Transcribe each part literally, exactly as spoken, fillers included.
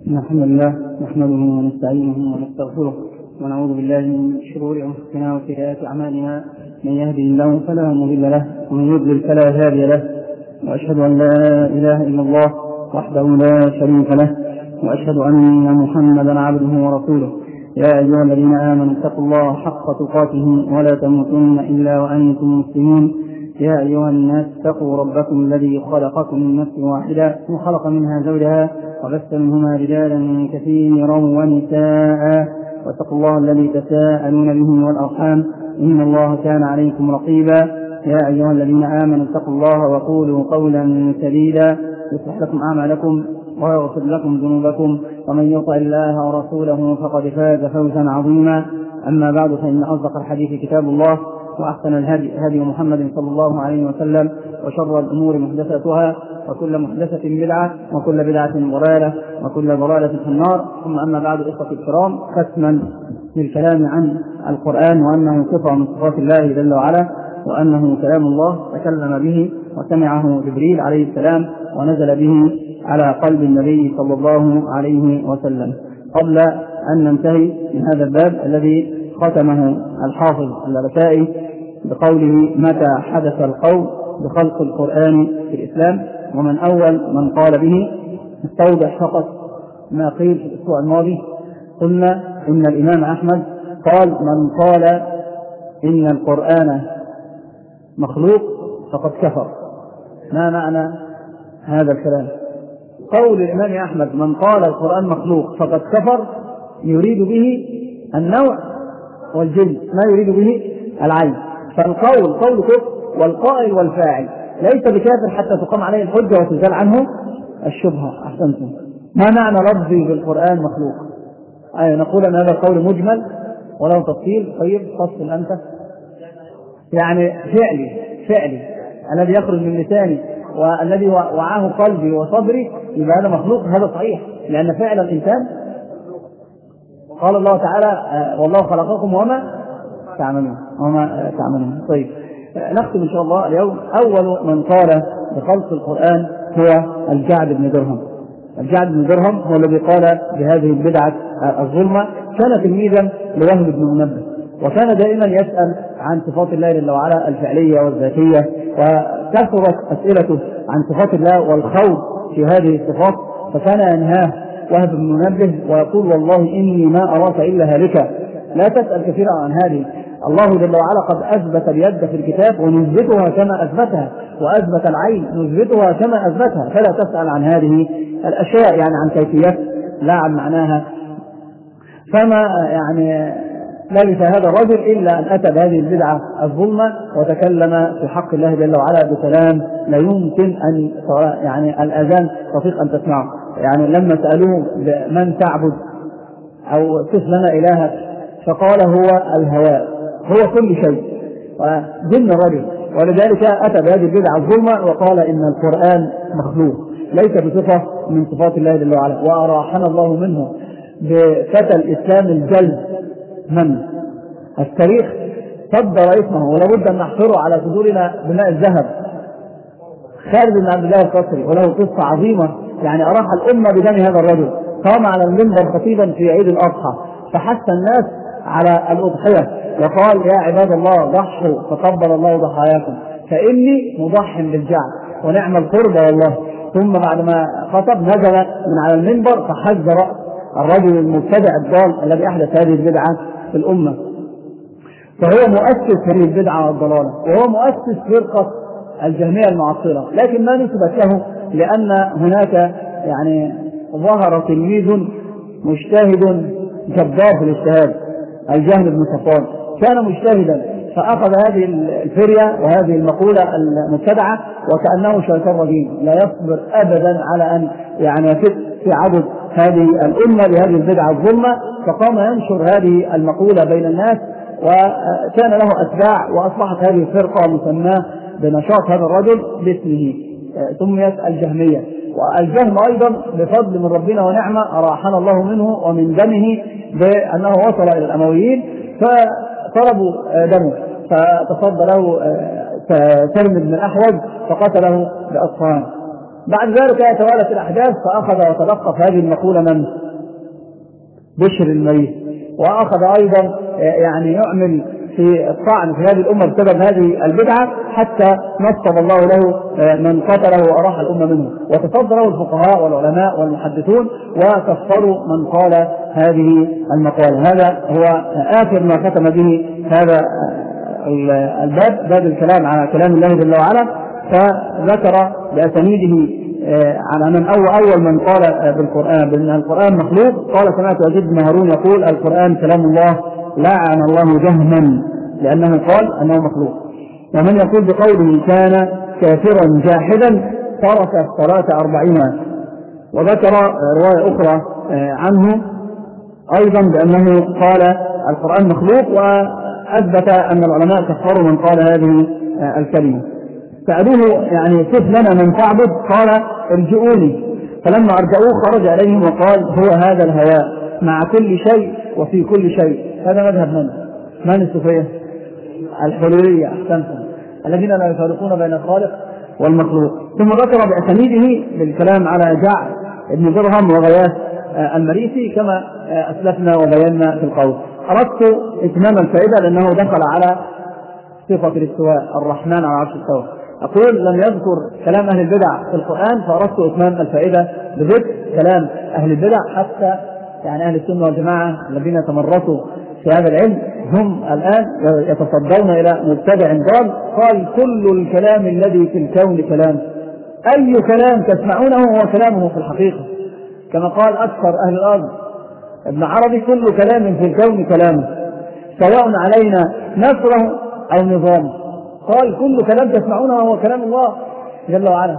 الحمد لله نحمده ونستعينه ونستغفره ونعوذ بالله من شرور أنفسنا وسيئات أعمالنا، من يهده الله فلا مضل له ومن يضلل فلا هادي له، وأشهد أن لا إله إلا الله وحده لا شريك له، وأشهد أن محمدا عبده ورسوله. يا أيها الذين آمنوا اتقوا الله حق تقاته ولا تموتن إلا وأنتم مسلمون. يا أيها الناس اتقوا ربكم الذي خلقكم من نفس واحدة وخلق منها زوجها وبث منهما رجالا كثيرا ونساء، واتقوا الله الذي تساءلون به والأرحام إن الله كان عليكم رقيبا. يا أيها الذين آمنوا اتقوا الله وقولوا قولا سديدا يصلح لكم أعمالكم ويغفر لكم ذنوبكم، ومن يطع الله ورسوله فقد فاز فوزا عظيما. أما بعد، فإن أصدق الحديث كتاب الله، وأحسن الهدي هدي محمد صلى الله عليه وسلم، وشر الأمور محدثاتها، وكل محدثة بدعة، وكل بدعة ضلالة، وكل ضلالة في النار. ثم أما بعد، إخوتي الكرام، ختما للكلام عن القرآن وأنه صفة من صفات الله جل وعلا، وأنه كلام الله تكلم به وسمعه جبريل عليه السلام ونزل به على قلب النبي صلى الله عليه وسلم. قبل أن ننتهي من هذا الباب الذي ختمه الحافظ اللالكائي بقوله: متى حدث القول بخلق القرآن في الإسلام ومن أول من قال به، نستوضح فقط ما قيل في الأسبوع الماضي. قلنا إن الإمام أحمد قال: من قال إن القرآن مخلوق فقد كفر. ما معنى هذا الكلام؟ قول الإمام أحمد من قال القرآن مخلوق فقد كفر يريد به النوع والجنس، ما يريد به العين. فالقول قول كفر، والقائل والفاعل ليس بكافر حتى تقام عليه الحجة وتزال عنه الشبهة. أحسنتم. ما معنى لفظي بالقرآن مخلوق؟ أي نقول أن هذا القول مجمل ولو تفصيل. طيب فصل أنت. يعني فعلي فعلي الذي يخرج من لساني والذي وعاه قلبي وصدري، يبقى هذا مخلوق. هذا صحيح، لأن فعل الإنسان قال الله تعالى: والله خلقكم وما تعملون وما تعملون. طيب نختم إن شاء الله اليوم. أول من قال بخلق القرآن هو الجعد بن درهم. الجعد بن درهم هو الذي قال بهذه البدعة الظلمة. كان تلميذا لوهب بن منبه، وكان دائما يسأل عن صفات الله جل وعلا الفعلية والذاتية، وكثرت أسئلته عن صفات الله والخوض في هذه الصفات. فكان ينهاه وهب بن منبه ويقول: والله إني ما أراك إلا هالكا، لا تسأل كثيرا عن هذه. الله جل وعلا قد أثبت اليد في الكتاب ونثبتها كما أثبتها، وأثبت العين نثبتها كما أثبتها، فلا تسأل عن هذه الأشياء، يعني عن كيفيتها لا عن معناها. فما يعني لبث هذا الرجل إلا أن أتى بهذه البدعة الظلمة وتكلم في حق الله جل وعلا بكلام لا يمكن أن يعني الأذان تطيق أن تسمعه. يعني لما سألوه من تعبد أو صف لنا إلهك، فقال: هو الهواء، هو كل شيء، وجن الرجل. ولذلك أتى بهذه البدعة الظلمة وقال إن القرآن مخلوق ليس بصفة من صفات الله جل وعلا. وأراحنا الله منه بفتى الإسلام الجلد من التاريخ صدر اسمه، ولابد أن نحصره على صدورنا بماء الذهب، خالد بن عبد الله القصري، وله قصة عظيمة. يعني أراح الأمة بدم هذا الرجل. قام على المنبر خطيبا في عيد الأضحى فحث الناس على الأضحية وقال: يا عباد الله ضحوا فقبل الله ضحاياكم، فإني مضح بالجعد ونعم القربى والله. ثم بعدما خطب نزل من على المنبر فحز رأس الرجل المبتدع الضال الذي أحدث هذه البدعة في الأمة. فهو مؤسس هذه البدعة والضلالة، وهو مؤسس فرقة الجهمية المعطلة، لكن ما نسبت له لأن هناك يعني ظهر تلميذ مجتهد جبار في الاجتهاد، الجهم بن صفوان. كان مجتهدا فأخذ هذه الفرية وهذه المقولة المبتدعة وكأنه شيطان رجيم لا يصبر أبدا على أن يعني يفت في عضد هذه الأمة بهذه البدعة الظلمة، فقام ينشر هذه المقولة بين الناس، وكان له أتباع، وأصبحت هذه الفرقة مسماه بنشاط هذا الرجل باسمه، سميت الجهمية. والجهم أيضا بفضل من ربنا ونعمة أراحنا الله منه ومن دمه بأنه وصل إلى الأمويين فطلبوا دمه، فتصدى له سلم بن الأحوج فقتله بأصفهان. بعد ذلك توالت الأحداث فأخذ وتلقف هذه المقولة من بشر المريض، وأخذ أيضا يعني يعمل في الطعن في هذه الأمة بسبب هذه البدعة، حتى نصب الله له من قتله وأراح الأمة منه، وتصدره الفقهاء والعلماء والمحدثون وكفروا من قال هذه المقالة. هذا هو آخر ما ختم به هذا الباب، باب الكلام على كلام الله جل وعلا، فذكر بأسانيده على من أول, أول من قال بالقرآن بأن القرآن مخلوق. قال سمعت يزيد بن هارون يقول القرآن كلام الله لعن الله جهما لأنه قال أنه مخلوق. ومن يقول بقوله كان كافرا جاحدا ترك الصلاة أربعين. وذكر رواية أخرى عنه أيضا بأنه قال القرآن مخلوق، وأثبت أن العلماء كفروا من قال هذه الكلمة. سألوه يعني كيف لنا من تعبد؟ قال ارجعوني. فلما أرجعوه خرج عليهم وقال هو هذا الهواء مع كل شيء وفي كل شيء. هذا مذهب من؟ من الصوفية؟ الحلولية. أحسنتم، الذين لا يفارقون بين الخالق والمخلوق. ثم ذكر بأسانيده بالكلام على جعد ابن درهم وغياث المريسي كما أسلفنا وبينا في القول. أردت إتمام الفائدة لأنه دخل على صفة الاستواء، الرحمن على عرش استوى. أقول لم يذكر كلام أهل البدع في القرآن، فأردت إتمام الفائدة بذكر كلام أهل البدع، حتى يعني أهل السنة والجماعة الذين تمرسوا في هذا العلم هم الآن يتصدون إلى مبتدع ضال قال كل الكلام الذي في الكون كلام. أي كلام تسمعونه هو كلامه في الحقيقة، كما قال أكثر أهل الأرض ابن عربي كل كلام في الكون كلامه سواء علينا نصره أو نظامه. قال كل كلام تسمعونه هو كلام الله جل وعلا.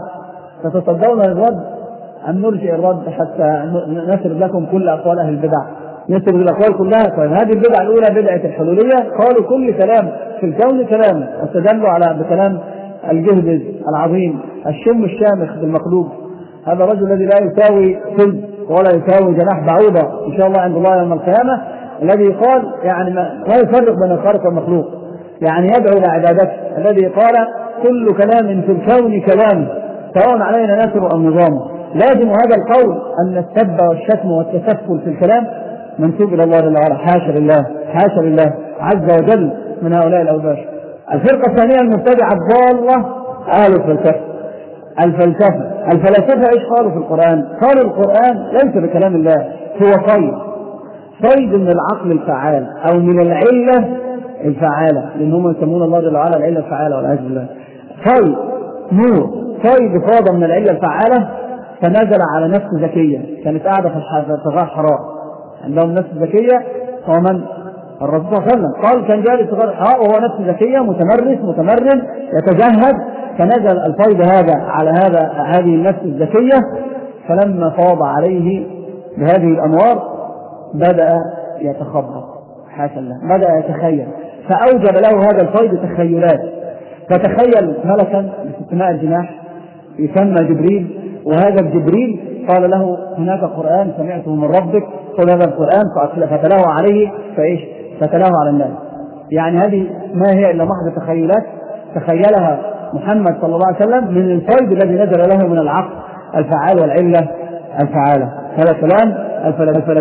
فتصدون الرد أم نرجع الرد حتى نسرد لكم كل أقوال أهل البدع؟ نسرد الأقوال كلها. طيب هذه البدعة الأولى بدعة الحلولية، قالوا كل كلام في الكون كلام، واستدلوا على بكلام الجهبذ العظيم الشم الشامخ بالمقلوب، هذا الرجل الذي لا يساوي ثلث ولا يساوي جناح بعوضة إن شاء الله عند الله يوم القيامة، الذي قال يعني ما يفرق بين الخالق والمخلوق، يعني يدعو إلى عبادته، الذي قال كل كلام في الكون كلام سواء علينا نسر أو نظامه. لازم هذا القول أن السب والشتم والتسفل في الكلام منسوب إلى الله جل وعلا، حاشا لله حاشا لله عز وجل من هؤلاء الأوباش. الفرقة الثانية المبتدعة الضالة أهل الفلسفة. الفلسفة الفلاسفة إيش قالوا في القرآن؟ قالوا القرآن ليس بكلام الله، هو صيد صيد من العقل الفعال أو من العلة الفعالة، لأنهم يسمون الله جل وعلا العلة الفعالة والعياذ بالله. صيد نور صيد فاض من العلة الفعالة فنزل على نفس زكية كانت قاعدة في غار حراء، عندهم نفس زكية هو من؟ الرسول صلى الله عليه وسلم قال كان جالس في غار حراء وهو نفس زكية متمرس متمرن يتجهد، فنزل الفيض هذا على هذا هذه النفس الزكية، فلما فاض عليه بهذه الأنوار بدأ يتخبط حاشا الله، بدأ يتخيل، فأوجب له هذا الفيض تخيلات، فتخيل ملكا باستثناء الجناح يسمى جبريل، وهذا الجبريل قال له هناك قرآن سمعته من ربك، قل هذا القرآن فتلاه عليه فإيش فتلاه على الناس. يعني هذه ما هي إلا محض تخيلات تخيلها محمد صلى الله عليه وسلم من الفيض الذي نزل له من العقل الفعال والعلة الفعالة. هذا كلام الفلاسفة.